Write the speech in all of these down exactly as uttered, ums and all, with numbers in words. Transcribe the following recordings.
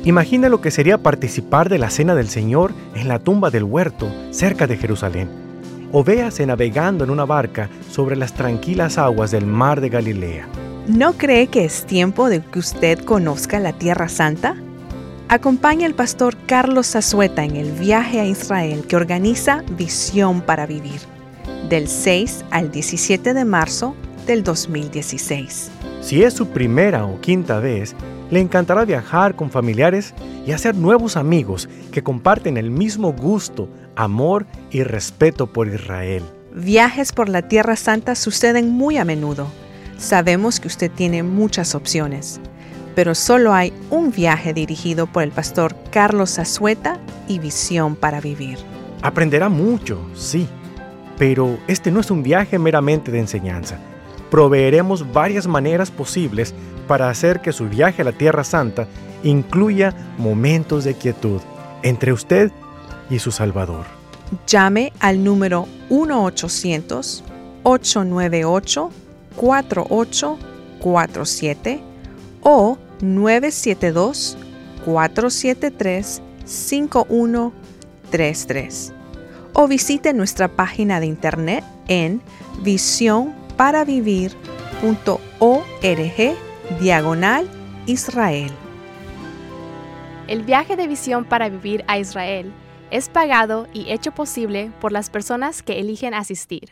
Imagina lo que sería participar de la cena del Señor en la tumba del huerto, cerca de Jerusalén. O véase navegando en una barca sobre las tranquilas aguas del mar de Galilea. ¿No cree que es tiempo de que usted conozca la Tierra Santa? Acompaña al pastor Carlos Zazueta en el viaje a Israel que organiza Visión para Vivir, del seis al diecisiete de marzo del dos mil dieciséis. Si es su primera o quinta vez, le encantará viajar con familiares y hacer nuevos amigos que comparten el mismo gusto, amor y respeto por Israel. Viajes por la Tierra Santa suceden muy a menudo. Sabemos que usted tiene muchas opciones, pero solo hay un viaje dirigido por el pastor Carlos Zazueta y Visión para Vivir. Aprenderá mucho, sí, pero este no es un viaje meramente de enseñanza. Proveeremos varias maneras posibles para hacer que su viaje a la Tierra Santa incluya momentos de quietud entre usted y su Salvador. Llame al número uno ochocientos, ocho nueve ocho, cuatro ocho cuatro siete o nueve siete dos, cuatro siete tres, cinco uno tres tres o visite nuestra página de internet en visión para vivir punto org diagonal Israel. El viaje de Visión para Vivir a Israel es pagado y hecho posible por las personas que eligen asistir.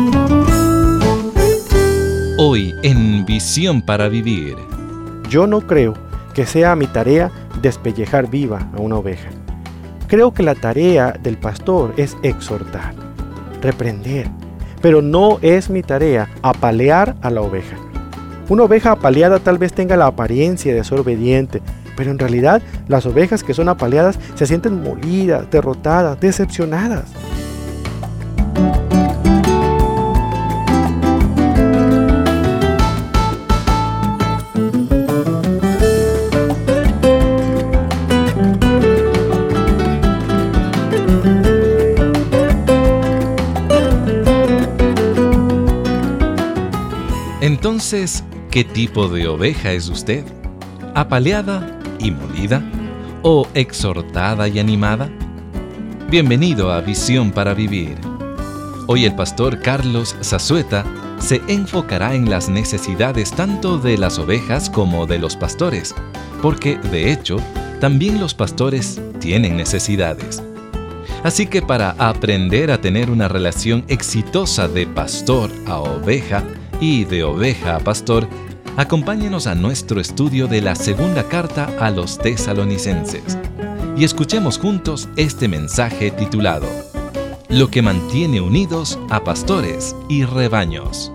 Hoy en Visión para Vivir. Yo no creo que sea mi tarea despellejar viva a una oveja. Creo que la tarea del pastor es exhortar, reprender, pero no es mi tarea apalear a la oveja. Una oveja apaleada tal vez tenga la apariencia de ser obediente, pero en realidad las ovejas que son apaleadas se sienten molidas, derrotadas, decepcionadas. Entonces, ¿qué tipo de oveja es usted? ¿Apaleada y molida? ¿O exhortada y animada? Bienvenido a Visión para Vivir. Hoy el pastor Carlos Zazueta se enfocará en las necesidades tanto de las ovejas como de los pastores, porque, de hecho, también los pastores tienen necesidades. Así que para aprender a tener una relación exitosa de pastor a oveja y de oveja a pastor, acompáñenos a nuestro estudio de la segunda carta a los tesalonicenses y escuchemos juntos este mensaje titulado Lo que mantiene unidos a pastores y rebaños.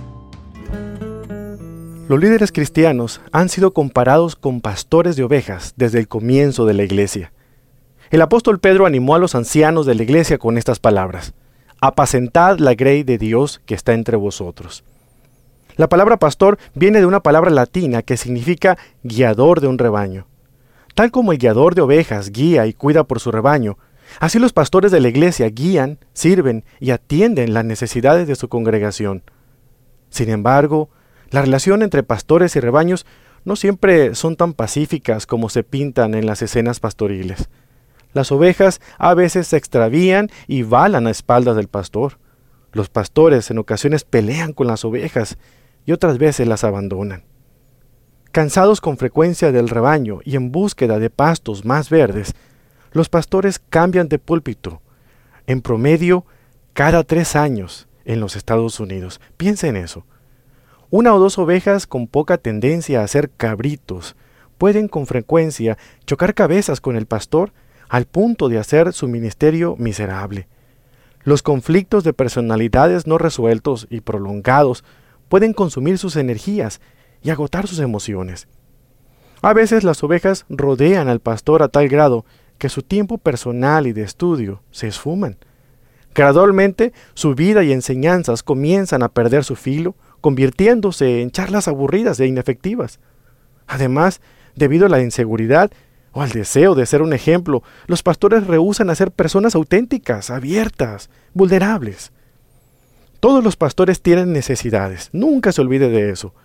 Los líderes cristianos han sido comparados con pastores de ovejas desde el comienzo de la iglesia. El apóstol Pedro animó a los ancianos de la iglesia con estas palabras: apacentad la grey de Dios que está entre vosotros. La palabra pastor viene de una palabra latina que significa guiador de un rebaño. Tal como el guiador de ovejas guía y cuida por su rebaño, así los pastores de la iglesia guían, sirven y atienden las necesidades de su congregación. Sin embargo, la relación entre pastores y rebaños no siempre son tan pacíficas como se pintan en las escenas pastoriles. Las ovejas a veces se extravían y balan a espaldas del pastor. Los pastores en ocasiones pelean con las ovejas y otras veces las abandonan. Cansados con frecuencia del rebaño y en búsqueda de pastos más verdes, los pastores cambian de púlpito, en promedio cada tres años en los Estados Unidos. Piensa en eso. Una o dos ovejas con poca tendencia a ser cabritos pueden con frecuencia chocar cabezas con el pastor al punto de hacer su ministerio miserable. Los conflictos de personalidades no resueltos y prolongados pueden consumir sus energías y agotar sus emociones. A veces las ovejas rodean al pastor a tal grado que su tiempo personal y de estudio se esfuman. Gradualmente, su vida y enseñanzas comienzan a perder su filo, convirtiéndose en charlas aburridas e inefectivas. Además, debido a la inseguridad o al deseo de ser un ejemplo, los pastores rehúsan a ser personas auténticas, abiertas, vulnerables. Todos los pastores tienen necesidades, nunca se olvide de eso.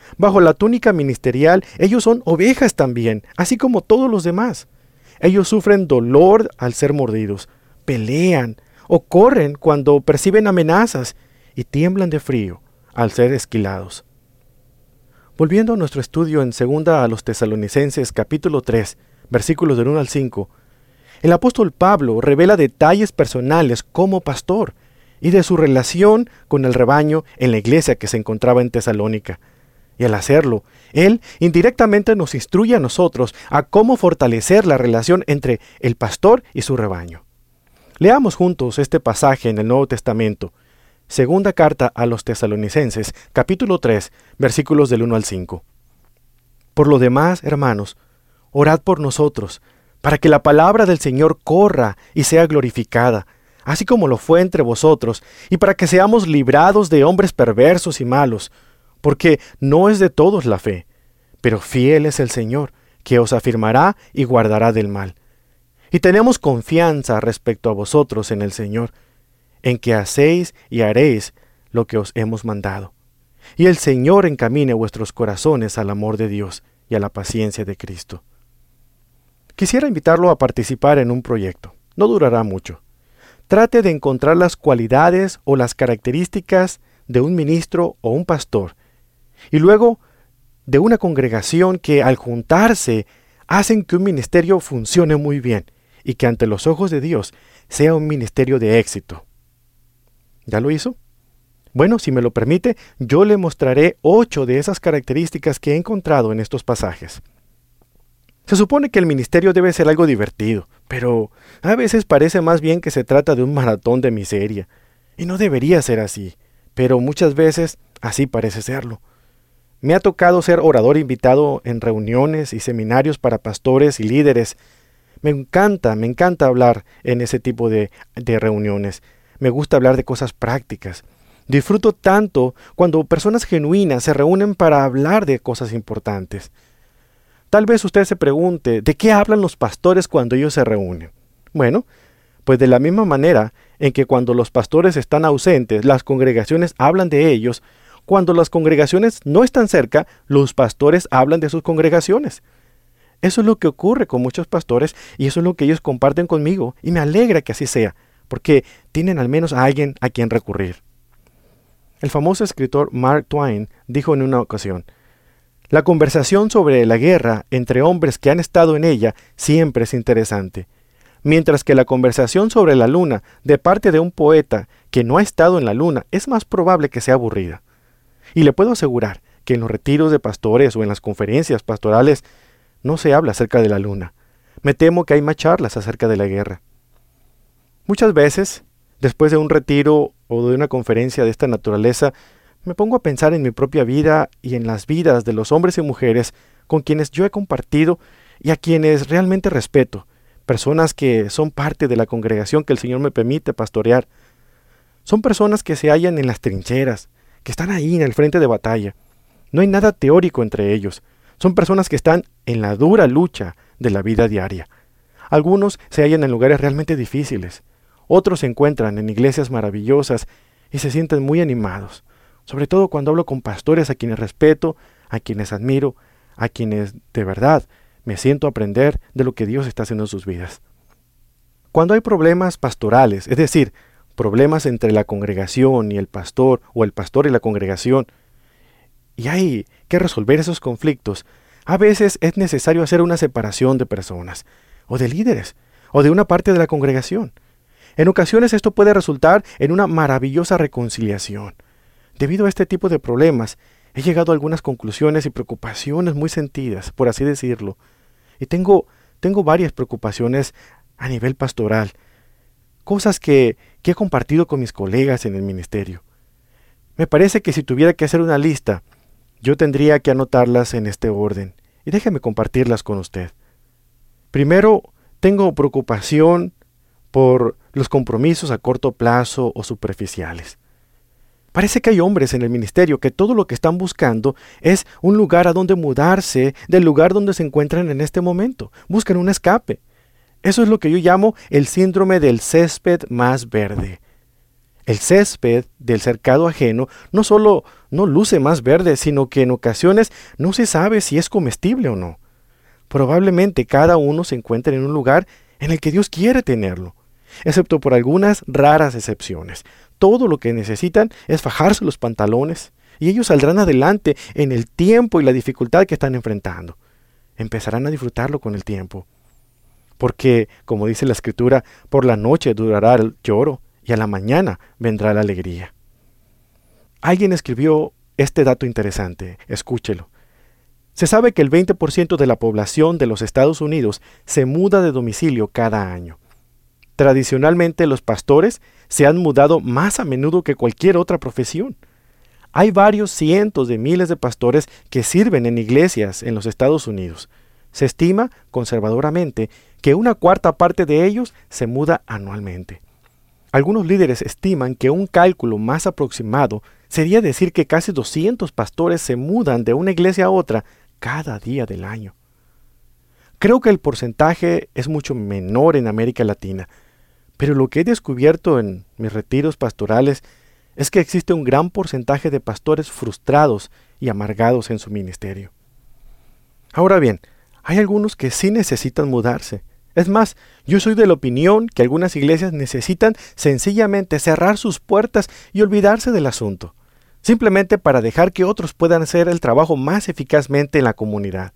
Bajo la túnica ministerial, ellos son ovejas también, así como todos los demás. Ellos sufren dolor al ser mordidos, pelean o corren cuando perciben amenazas y tiemblan de frío al ser esquilados. Volviendo a nuestro estudio en segunda a los Tesalonicenses capítulo tres, versículos del uno al cinco, el apóstol Pablo revela detalles personales como pastor y de su relación con el rebaño en la iglesia que se encontraba en Tesalónica. Y al hacerlo, él indirectamente nos instruye a nosotros a cómo fortalecer la relación entre el pastor y su rebaño. Leamos juntos este pasaje en el Nuevo Testamento, segunda carta a los Tesalonicenses, capítulo tres, versículos del uno al cinco. Por lo demás, hermanos, orad por nosotros, para que la palabra del Señor corra y sea glorificada, así como lo fue entre vosotros, y para que seamos librados de hombres perversos y malos, porque no es de todos la fe, pero fiel es el Señor, que os afirmará y guardará del mal. Y tenemos confianza respecto a vosotros en el Señor, en que hacéis y haréis lo que os hemos mandado. Y el Señor encamine vuestros corazones al amor de Dios y a la paciencia de Cristo. Quisiera invitarlo a participar en un proyecto. No durará mucho. Trate de encontrar las cualidades o las características de un ministro o un pastor, y luego de una congregación que al juntarse hacen que un ministerio funcione muy bien y que ante los ojos de Dios sea un ministerio de éxito. ¿Ya lo hizo? Bueno, si me lo permite, yo le mostraré ocho de esas características que he encontrado en estos pasajes. Se supone que el ministerio debe ser algo divertido, pero a veces parece más bien que se trata de un maratón de miseria. Y no debería ser así, pero muchas veces así parece serlo. Me ha tocado ser orador invitado en reuniones y seminarios para pastores y líderes. Me encanta, me encanta hablar en ese tipo de, de reuniones. Me gusta hablar de cosas prácticas. Disfruto tanto cuando personas genuinas se reúnen para hablar de cosas importantes. Tal vez usted se pregunte, ¿de qué hablan los pastores cuando ellos se reúnen? Bueno, pues de la misma manera en que cuando los pastores están ausentes, las congregaciones hablan de ellos. Cuando las congregaciones no están cerca, los pastores hablan de sus congregaciones. Eso es lo que ocurre con muchos pastores y eso es lo que ellos comparten conmigo y me alegra que así sea, porque tienen al menos a alguien a quien recurrir. El famoso escritor Mark Twain dijo en una ocasión, la conversación sobre la guerra entre hombres que han estado en ella siempre es interesante, mientras que la conversación sobre la luna de parte de un poeta que no ha estado en la luna es más probable que sea aburrida. Y le puedo asegurar que en los retiros de pastores o en las conferencias pastorales no se habla acerca de la luna. Me temo que hay más charlas acerca de la guerra. Muchas veces, después de un retiro o de una conferencia de esta naturaleza, me pongo a pensar en mi propia vida y en las vidas de los hombres y mujeres con quienes yo he compartido y a quienes realmente respeto, personas que son parte de la congregación que el Señor me permite pastorear. Son personas que se hallan en las trincheras, que están ahí en el frente de batalla. No hay nada teórico entre ellos. Son personas que están en la dura lucha de la vida diaria. Algunos se hallan en lugares realmente difíciles. Otros se encuentran en iglesias maravillosas y se sienten muy animados. Sobre todo cuando hablo con pastores a quienes respeto, a quienes admiro, a quienes de verdad me siento a aprender de lo que Dios está haciendo en sus vidas. Cuando hay problemas pastorales, es decir, problemas entre la congregación y el pastor, o el pastor y la congregación, y hay que resolver esos conflictos, a veces es necesario hacer una separación de personas, o de líderes, o de una parte de la congregación. En ocasiones esto puede resultar en una maravillosa reconciliación. Debido a este tipo de problemas, he llegado a algunas conclusiones y preocupaciones muy sentidas, por así decirlo, y tengo, tengo varias preocupaciones a nivel pastoral, cosas que, que he compartido con mis colegas en el ministerio. Me parece que si tuviera que hacer una lista, yo tendría que anotarlas en este orden, y déjeme compartirlas con usted. Primero, tengo preocupación por los compromisos a corto plazo o superficiales. Parece que hay hombres en el ministerio que todo lo que están buscando es un lugar a donde mudarse del lugar donde se encuentran en este momento. Buscan un escape. Eso es lo que yo llamo el síndrome del césped más verde. El césped del cercado ajeno no solo no luce más verde, sino que en ocasiones no se sabe si es comestible o no. Probablemente cada uno se encuentre en un lugar en el que Dios quiere tenerlo, excepto por algunas raras excepciones. Todo lo que necesitan es fajarse los pantalones y ellos saldrán adelante en el tiempo y la dificultad que están enfrentando. Empezarán a disfrutarlo con el tiempo. Porque, como dice la Escritura, por la noche durará el lloro y a la mañana vendrá la alegría. Alguien escribió este dato interesante, escúchelo. Se sabe que el veinte por ciento de la población de los Estados Unidos se muda de domicilio cada año. Tradicionalmente los pastores se han mudado más a menudo que cualquier otra profesión. Hay varios cientos de miles de pastores que sirven en iglesias en los Estados Unidos. Se estima, conservadoramente, que una cuarta parte de ellos se muda anualmente. Algunos líderes estiman que un cálculo más aproximado sería decir que casi doscientos pastores se mudan de una iglesia a otra cada día del año. Creo que el porcentaje es mucho menor en América Latina, pero lo que he descubierto en mis retiros pastorales es que existe un gran porcentaje de pastores frustrados y amargados en su ministerio. Ahora bien, hay algunos que sí necesitan mudarse. Es más, yo soy de la opinión que algunas iglesias necesitan sencillamente cerrar sus puertas y olvidarse del asunto, simplemente para dejar que otros puedan hacer el trabajo más eficazmente en la comunidad.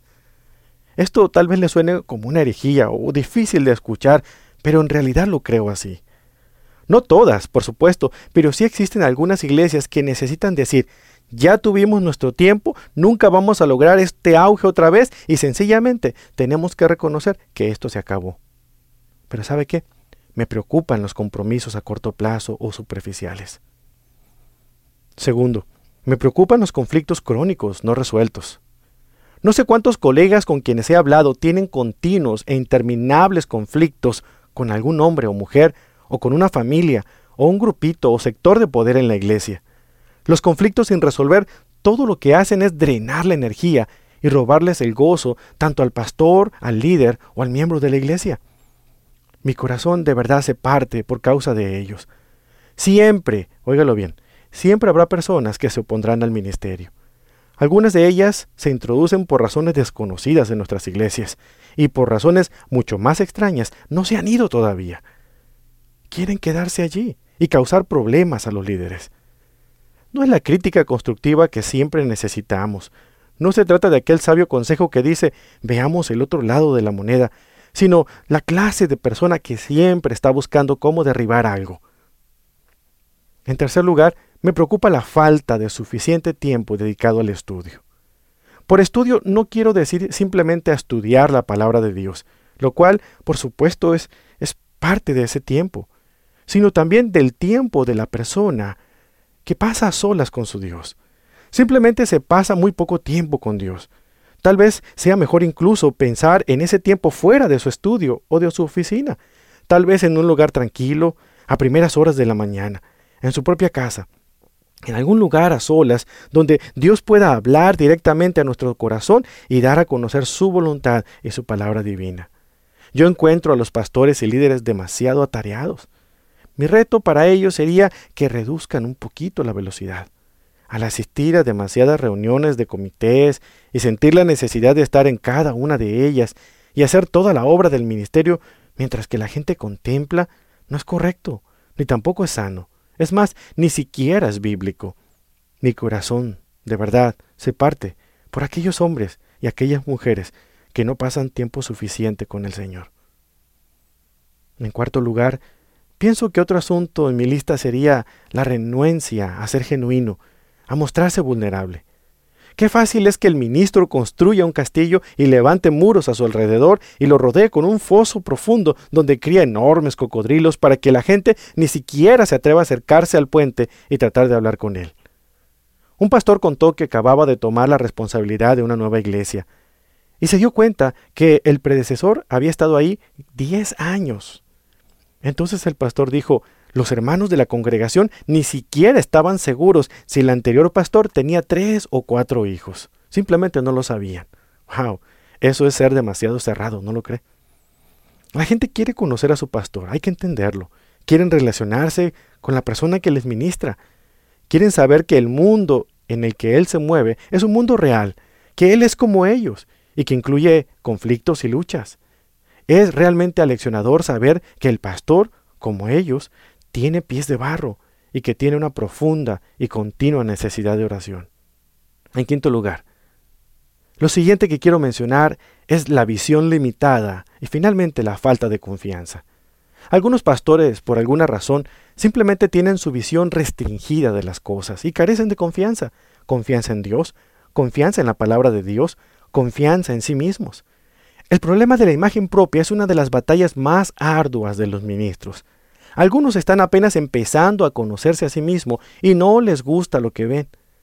Esto tal vez le suene como una herejía o difícil de escuchar, pero en realidad lo creo así. No todas, por supuesto, pero sí existen algunas iglesias que necesitan decir: ya tuvimos nuestro tiempo, nunca vamos a lograr este auge otra vez y sencillamente tenemos que reconocer que esto se acabó. Pero ¿sabe qué? Me preocupan los compromisos a corto plazo o superficiales. Segundo, me preocupan los conflictos crónicos no resueltos. No sé cuántos colegas con quienes he hablado tienen continuos e interminables conflictos con algún hombre o mujer, o con una familia, o un grupito o sector de poder en la iglesia. Los conflictos sin resolver todo lo que hacen es drenar la energía y robarles el gozo tanto al pastor, al líder o al miembro de la iglesia. Mi corazón de verdad se parte por causa de ellos. Siempre, óigalo bien, siempre habrá personas que se opondrán al ministerio. Algunas de ellas se introducen por razones desconocidas en nuestras iglesias y por razones mucho más extrañas no se han ido todavía. Quieren quedarse allí y causar problemas a los líderes. No es la crítica constructiva que siempre necesitamos. No se trata de aquel sabio consejo que dice: veamos el otro lado de la moneda, sino la clase de persona que siempre está buscando cómo derribar algo. En tercer lugar, me preocupa la falta de suficiente tiempo dedicado al estudio. Por estudio no quiero decir simplemente a estudiar la palabra de Dios, lo cual, por supuesto, es, es parte de ese tiempo, sino también del tiempo de la persona que pasa a solas con su Dios. Simplemente se pasa muy poco tiempo con Dios. Tal vez sea mejor incluso pensar en ese tiempo fuera de su estudio o de su oficina, tal vez en un lugar tranquilo, a primeras horas de la mañana, en su propia casa, en algún lugar a solas donde Dios pueda hablar directamente a nuestro corazón y dar a conocer su voluntad y su palabra divina. Yo encuentro a los pastores y líderes demasiado atareados. Mi reto para ellos sería que reduzcan un poquito la velocidad. Al asistir a demasiadas reuniones de comités y sentir la necesidad de estar en cada una de ellas y hacer toda la obra del ministerio mientras que la gente contempla, no es correcto, ni tampoco es sano. Es más, ni siquiera es bíblico. Mi corazón, de verdad, se parte por aquellos hombres y aquellas mujeres que no pasan tiempo suficiente con el Señor. En cuarto lugar, pienso que otro asunto en mi lista sería la renuencia a ser genuino, a mostrarse vulnerable. Qué fácil es que el ministro construya un castillo y levante muros a su alrededor y lo rodee con un foso profundo donde cría enormes cocodrilos para que la gente ni siquiera se atreva a acercarse al puente y tratar de hablar con él. Un pastor contó que acababa de tomar la responsabilidad de una nueva iglesia y se dio cuenta que el predecesor había estado ahí diez años. Entonces el pastor dijo: los hermanos de la congregación ni siquiera estaban seguros si el anterior pastor tenía tres o cuatro hijos. Simplemente no lo sabían. ¡Wow! Eso es ser demasiado cerrado, ¿no lo cree? La gente quiere conocer a su pastor, hay que entenderlo. quieren relacionarse con la persona que les ministra. Quieren saber que el mundo en el que Él se mueve es un mundo real, que Él es como ellos y que incluye conflictos y luchas. Es realmente aleccionador saber que el pastor, como ellos, tiene pies de barro y que tiene una profunda y continua necesidad de oración. En quinto lugar, lo siguiente que quiero mencionar es la visión limitada y finalmente la falta de confianza. Algunos pastores, por alguna razón, simplemente tienen su visión restringida de las cosas y carecen de confianza. Confianza en Dios, confianza en la palabra de Dios, confianza en sí mismos. El problema de la imagen propia es una de las batallas más arduas de los ministros. Algunos están apenas empezando a conocerse a sí mismos y no les gusta lo que ven.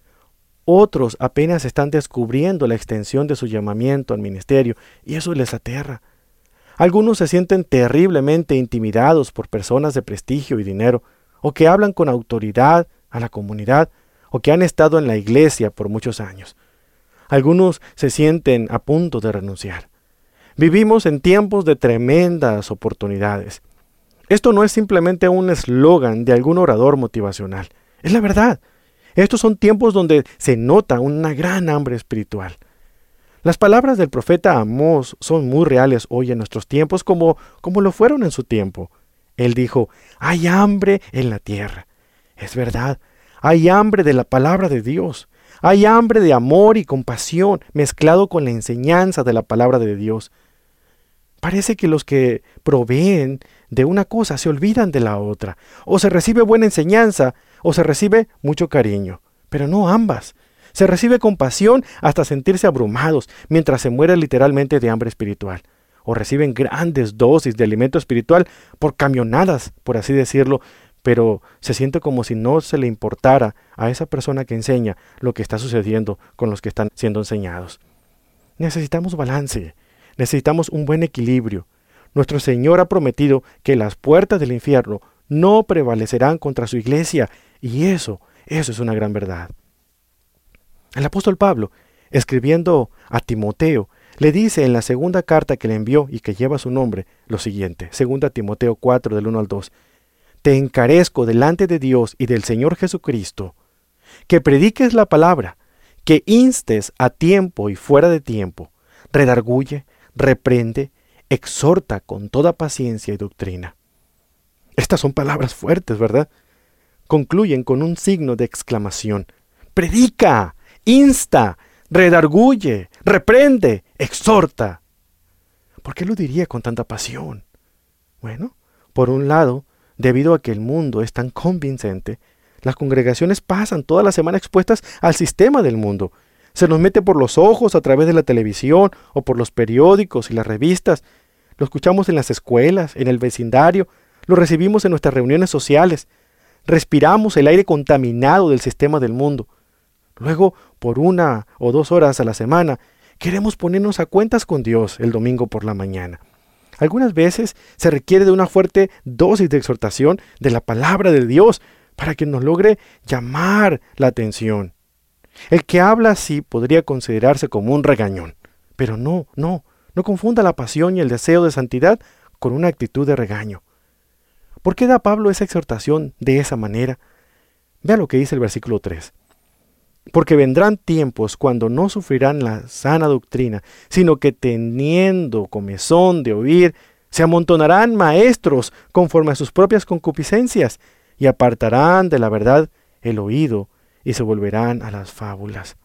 Otros apenas están descubriendo la extensión de su llamamiento al ministerio y eso les aterra. Algunos se sienten terriblemente intimidados por personas de prestigio y dinero, o que hablan con autoridad a la comunidad, o que han estado en la iglesia por muchos años. Algunos se sienten a punto de renunciar. Vivimos en tiempos de tremendas oportunidades. Esto no es simplemente un eslogan de algún orador motivacional, es la verdad. Estos son tiempos donde se nota una gran hambre espiritual. Las palabras del profeta Amós son muy reales hoy en nuestros tiempos como, como lo fueron en su tiempo. Él dijo, hay hambre en la tierra. Es verdad, hay hambre de la palabra de Dios. Hay hambre de amor y compasión mezclado con la enseñanza de la palabra de Dios. Parece que los que proveen de una cosa se olvidan de la otra. O se recibe buena enseñanza o se recibe mucho cariño, pero no ambas. Se recibe compasión hasta sentirse abrumados mientras se muere literalmente de hambre espiritual. O reciben grandes dosis de alimento espiritual por camionadas, por así decirlo, pero se siente como si no se le importara a esa persona que enseña lo que está sucediendo con los que están siendo enseñados. Necesitamos balance, necesitamos un buen equilibrio. Nuestro Señor ha prometido que las puertas del infierno no prevalecerán contra su iglesia, y eso, eso es una gran verdad. El apóstol Pablo, escribiendo a Timoteo, le dice en la segunda carta que le envió y que lleva su nombre, lo siguiente, segunda Timoteo cuatro, del uno al dos. Te encarezco delante de Dios y del Señor Jesucristo, que prediques la palabra, que instes a tiempo y fuera de tiempo, redarguye, reprende, exhorta con toda paciencia y doctrina. Estas son palabras fuertes, ¿verdad? Concluyen con un signo de exclamación. Predica, insta, redarguye, reprende, exhorta. ¿Por qué lo diría con tanta pasión? Bueno, por un lado, debido a que el mundo es tan convincente, las congregaciones pasan toda la semana expuestas al sistema del mundo. Se nos mete por los ojos a través de la televisión o por los periódicos y las revistas. Lo escuchamos en las escuelas, en el vecindario, lo recibimos en nuestras reuniones sociales. Respiramos el aire contaminado del sistema del mundo. Luego, por una o dos horas a la semana, queremos ponernos a cuentas con Dios el domingo por la mañana. Algunas veces se requiere de una fuerte dosis de exhortación de la palabra de Dios para que nos logre llamar la atención. El que habla así podría considerarse como un regañón, pero no, no, no confunda la pasión y el deseo de santidad con una actitud de regaño. ¿Por qué da Pablo esa exhortación de esa manera? Vea lo que dice el versículo tres. Porque vendrán tiempos cuando no sufrirán la sana doctrina, sino que teniendo comezón de oír, se amontonarán maestros conforme a sus propias concupiscencias, y apartarán de la verdad el oído, y se volverán a las fábulas.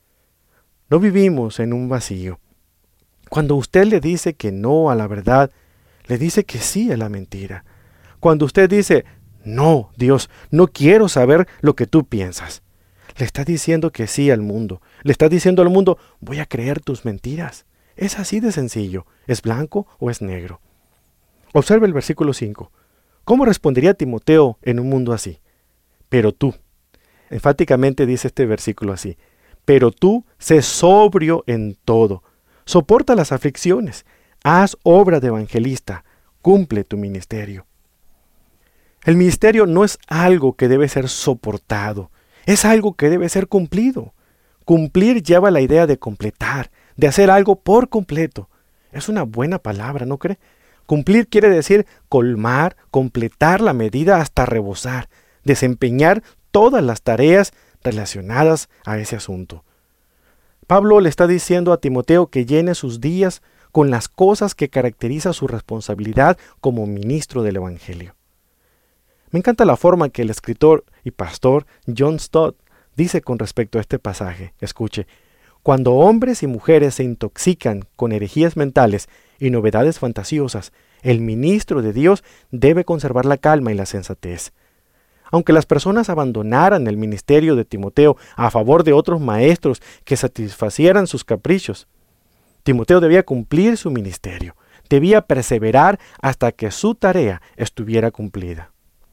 No vivimos en un vacío. Cuando usted le dice que no a la verdad, le dice que sí a la mentira. Cuando usted dice, no, Dios, no quiero saber lo que tú piensas, le está diciendo que sí al mundo. Le está diciendo al mundo, voy a creer tus mentiras. Es así de sencillo. ¿Es blanco o es negro? Observe el versículo cinco. ¿Cómo respondería Timoteo en un mundo así? Pero tú, enfáticamente dice este versículo así, pero tú sé sobrio en todo, soporta las aflicciones, haz obra de evangelista, cumple tu ministerio. El ministerio no es algo que debe ser soportado, es algo que debe ser cumplido. Cumplir lleva la idea de completar, de hacer algo por completo. Es una buena palabra, ¿no cree? Cumplir quiere decir colmar, completar la medida hasta rebosar, desempeñar todas las tareas relacionadas a ese asunto. Pablo le está diciendo a Timoteo que llene sus días con las cosas que caracteriza su responsabilidad como ministro del Evangelio. Me encanta la forma que el escritor y pastor John Stott dice con respecto a este pasaje. Escuche, cuando hombres y mujeres se intoxican con herejías mentales y novedades fantasiosas, el ministro de Dios debe conservar la calma y la sensatez. Aunque las personas abandonaran el ministerio de Timoteo a favor de otros maestros que satisfacieran sus caprichos, Timoteo debía cumplir su ministerio, debía perseverar hasta que su tarea estuviera cumplida.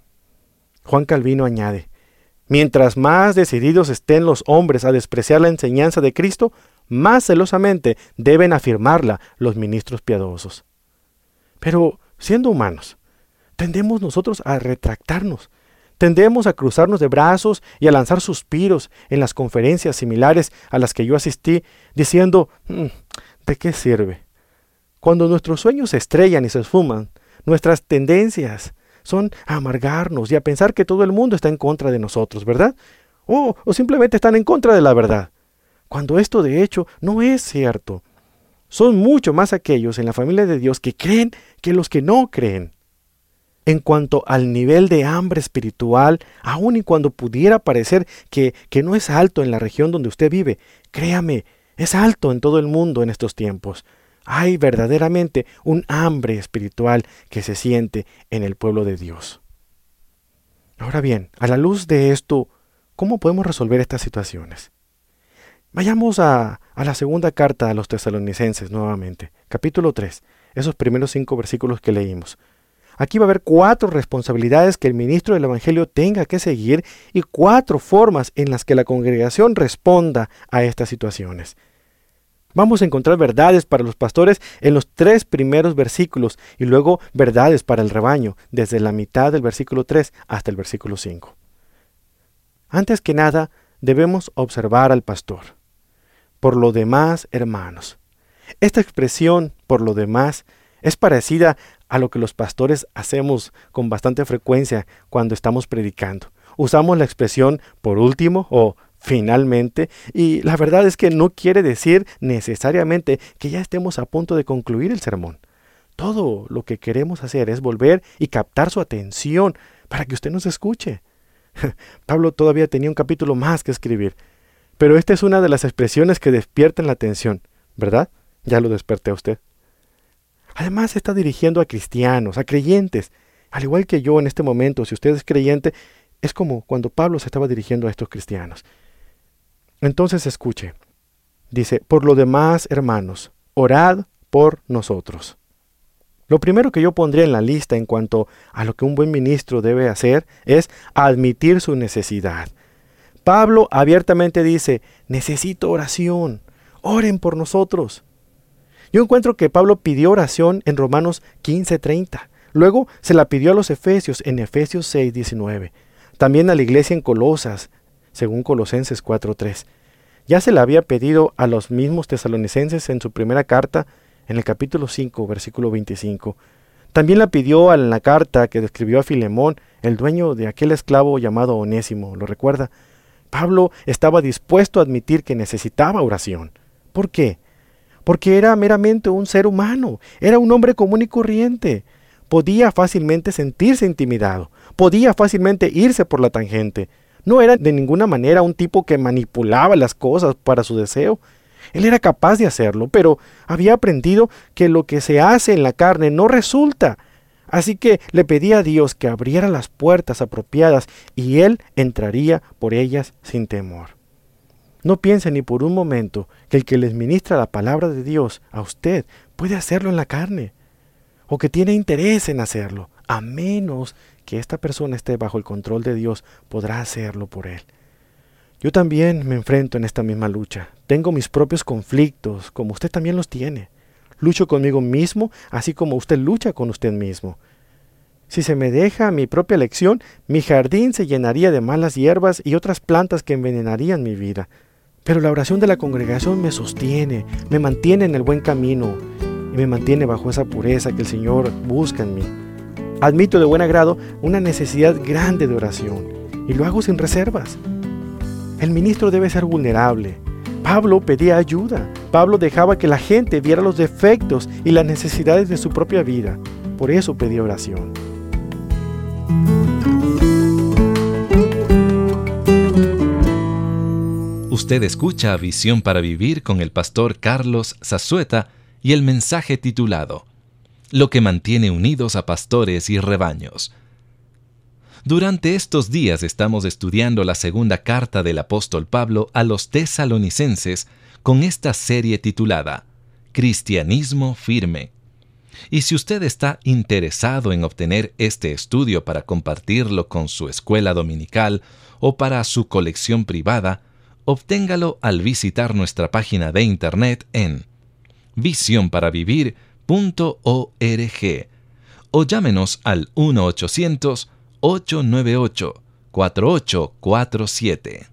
Juan Calvino añade, mientras más decididos estén los hombres a despreciar la enseñanza de Cristo, más celosamente deben afirmarla los ministros piadosos. Pero, siendo humanos, tendemos nosotros a retractarnos, tendemos a cruzarnos de brazos y a lanzar suspiros en las conferencias similares a las que yo asistí, diciendo, ¿de qué sirve? Cuando nuestros sueños se estrellan y se esfuman, nuestras tendencias son a amargarnos y a pensar que todo el mundo está en contra de nosotros, ¿verdad? O, o simplemente están en contra de la verdad, cuando esto de hecho no es cierto. Son mucho más aquellos en la familia de Dios que creen que los que no creen. En cuanto al nivel de hambre espiritual, aun y cuando pudiera parecer que, que no es alto en la región donde usted vive, créame, es alto en todo el mundo en estos tiempos. Hay verdaderamente un hambre espiritual que se siente en el pueblo de Dios. Ahora bien, a la luz de esto, ¿cómo podemos resolver estas situaciones? Vayamos a, a la segunda carta a los tesalonicenses nuevamente, capítulo tres, esos primeros cinco versículos que leímos. Aquí va a haber cuatro responsabilidades que el ministro del Evangelio tenga que seguir y cuatro formas en las que la congregación responda a estas situaciones. Vamos a encontrar verdades para los pastores en los tres primeros versículos y luego verdades para el rebaño, desde la mitad del versículo tres hasta el versículo cinco. Antes que nada, debemos observar al pastor. Por lo demás, hermanos. Esta expresión, por lo demás, es parecida a lo que los pastores hacemos con bastante frecuencia cuando estamos predicando. Usamos la expresión por último o finalmente, y la verdad es que no quiere decir necesariamente que ya estemos a punto de concluir el sermón. Todo lo que queremos hacer es volver y captar su atención para que usted nos escuche. Pablo todavía tenía un capítulo más que escribir, pero esta es una de las expresiones que despiertan la atención, ¿verdad? Ya lo desperté a usted. Además se está dirigiendo a cristianos, a creyentes, al igual que yo en este momento. Si usted es creyente, es como cuando Pablo se estaba dirigiendo a estos cristianos. Entonces escuche, dice, por lo demás, hermanos, orad por nosotros. Lo primero que yo pondría en la lista en cuanto a lo que un buen ministro debe hacer es admitir su necesidad. Pablo abiertamente dice, necesito oración, oren por nosotros. Yo encuentro que Pablo pidió oración en Romanos quince treinta, luego se la pidió a los Efesios en Efesios seis diecinueve, también a la iglesia en Colosas, según Colosenses cuatro tres. Ya se la había pedido a los mismos tesalonicenses en su primera carta, en el capítulo cinco, versículo veinticinco. También la pidió en la carta que escribió a Filemón, el dueño de aquel esclavo llamado Onésimo, ¿lo recuerda? Pablo estaba dispuesto a admitir que necesitaba oración. ¿Por qué? Porque era meramente un ser humano, era un hombre común y corriente. Podía fácilmente sentirse intimidado, podía fácilmente irse por la tangente. No era de ninguna manera un tipo que manipulaba las cosas para su deseo. Él era capaz de hacerlo, pero había aprendido que lo que se hace en la carne no resulta. Así que le pedía a Dios que abriera las puertas apropiadas y él entraría por ellas sin temor. No piense ni por un momento que el que les ministra la palabra de Dios a usted puede hacerlo en la carne, o que tiene interés en hacerlo, a menos que esta persona esté bajo el control de Dios, podrá hacerlo por él. Yo también me enfrento en esta misma lucha. Tengo mis propios conflictos, como usted también los tiene. Lucho conmigo mismo, así como usted lucha con usted mismo. Si se me deja mi propia elección, mi jardín se llenaría de malas hierbas y otras plantas que envenenarían mi vida. Pero la oración de la congregación me sostiene, me mantiene en el buen camino. y me mantiene bajo esa pureza que el Señor busca en mí. Admito de buen agrado una necesidad grande de oración y lo hago sin reservas. El ministro debe ser vulnerable. Pablo pedía ayuda. Pablo dejaba que la gente viera los defectos y las necesidades de su propia vida. Por eso pedía oración. Usted escucha Visión para Vivir con el pastor Carlos Zazueta y el mensaje titulado Lo que mantiene unidos a pastores y rebaños. Durante estos días estamos estudiando la segunda carta del apóstol Pablo a los tesalonicenses con esta serie titulada Cristianismo Firme. Y si usted está interesado en obtener este estudio para compartirlo con su escuela dominical o para su colección privada, obténgalo al visitar nuestra página de internet en visión para vivir punto org o llámenos al uno ochocientos, ocho nueve ocho, cuatro ocho cuatro siete.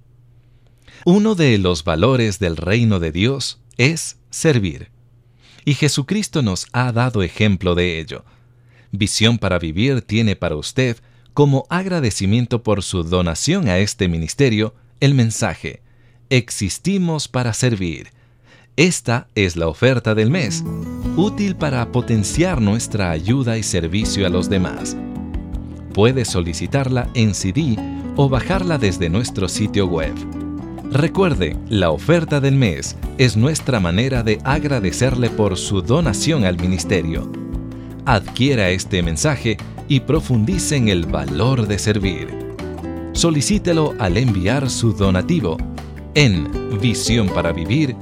Uno de los valores del reino de Dios es servir, y Jesucristo nos ha dado ejemplo de ello. Visión para Vivir tiene para usted, como agradecimiento por su donación a este ministerio, el mensaje Existimos para servir. Esta es la oferta del mes, útil para potenciar nuestra ayuda y servicio a los demás. Puede solicitarla en C D o bajarla desde nuestro sitio web. Recuerde, la oferta del mes es nuestra manera de agradecerle por su donación al ministerio. Adquiera este mensaje y profundice en el valor de servir. Solicítelo al enviar su donativo en Visión para Vivir,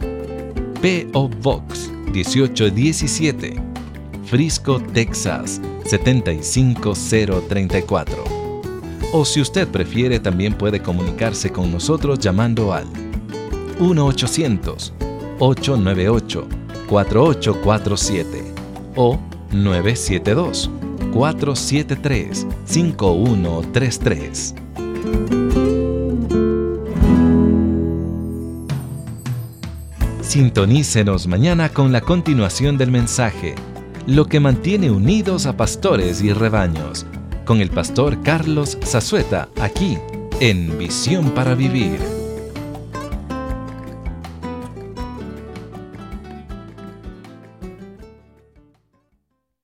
P O Box dieciocho diecisiete, Frisco, Texas setenta y cinco cero treinta y cuatro. O si usted prefiere, también puede comunicarse con nosotros llamando al uno ochocientos, ocho nueve ocho, cuatro ocho cuatro siete o nueve siete dos, cuatro siete tres, cinco uno tres tres. Sintonícenos mañana con la continuación del mensaje, Lo que mantiene unidos a pastores y rebaños, con el pastor Carlos Zazueta, aquí en Visión para Vivir.